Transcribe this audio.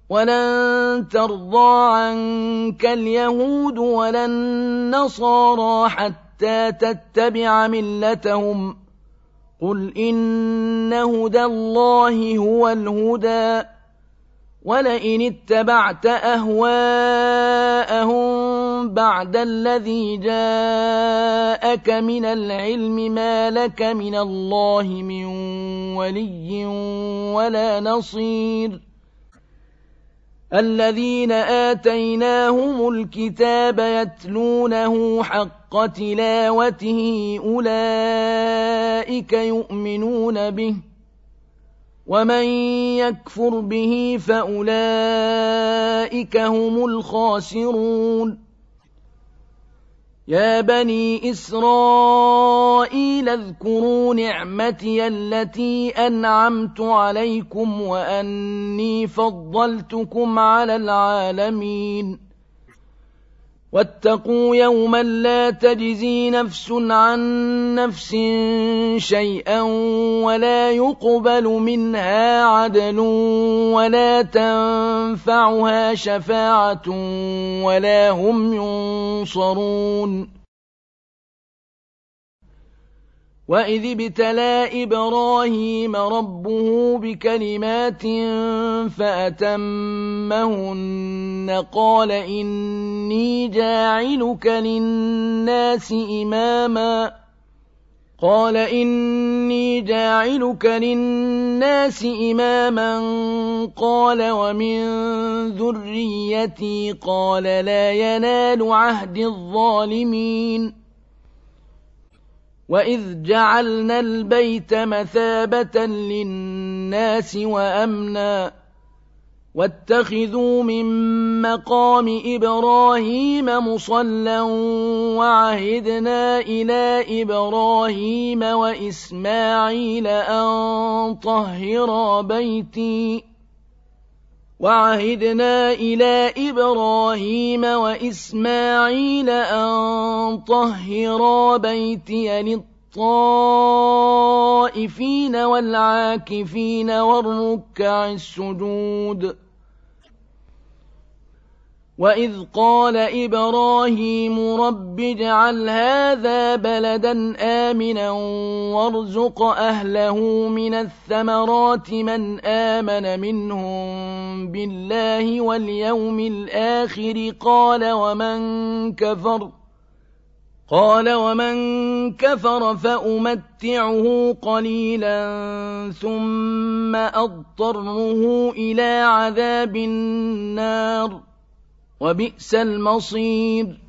ولن ترضى عنك اليهود ولا النصارى حتى تتبع ملتهم قل إن هدى الله هو الهدى ولئن اتبعت أهواءهم بعد الذي جاءك من العلم ما لك من الله من ولي ولا نصير الذين آتيناهم الكتاب يتلونه حق تلاوته أولئك يؤمنون به ومن يكفر به فأولئك هم الخاسرون يا بني إسرائيل اذكروا نعمتي التي أنعمت عليكم وأني فضلتكم على العالمين واتقوا يوما لا تجزي نفس عن نفس شيئا ولا يقبل منها عدل ولا تنفعها شفاعة ولا هم ينصرون وإذ ابتلى إبراهيم ربه بكلمات فأتمهن قال إني جاعلك للناس إماما قال ومن ذريتي قال لا ينال عهد الظالمين وإذ جعلنا البيت مثابة للناس وأمنا واتخذوا من مقام إبراهيم مصلى وعهدنا إلى إبراهيم وإسماعيل أن طهرا بيتي للطائفين والعاكفين والركع السجود وإذ قال إبراهيم رب اجعل هذا بلدا آمنا وارزق أهله من الثمرات من آمن منهم بالله واليوم الآخر قال ومن كفر فأمتعه قليلا ثم أضطره إلى عذاب النار وبئس المصير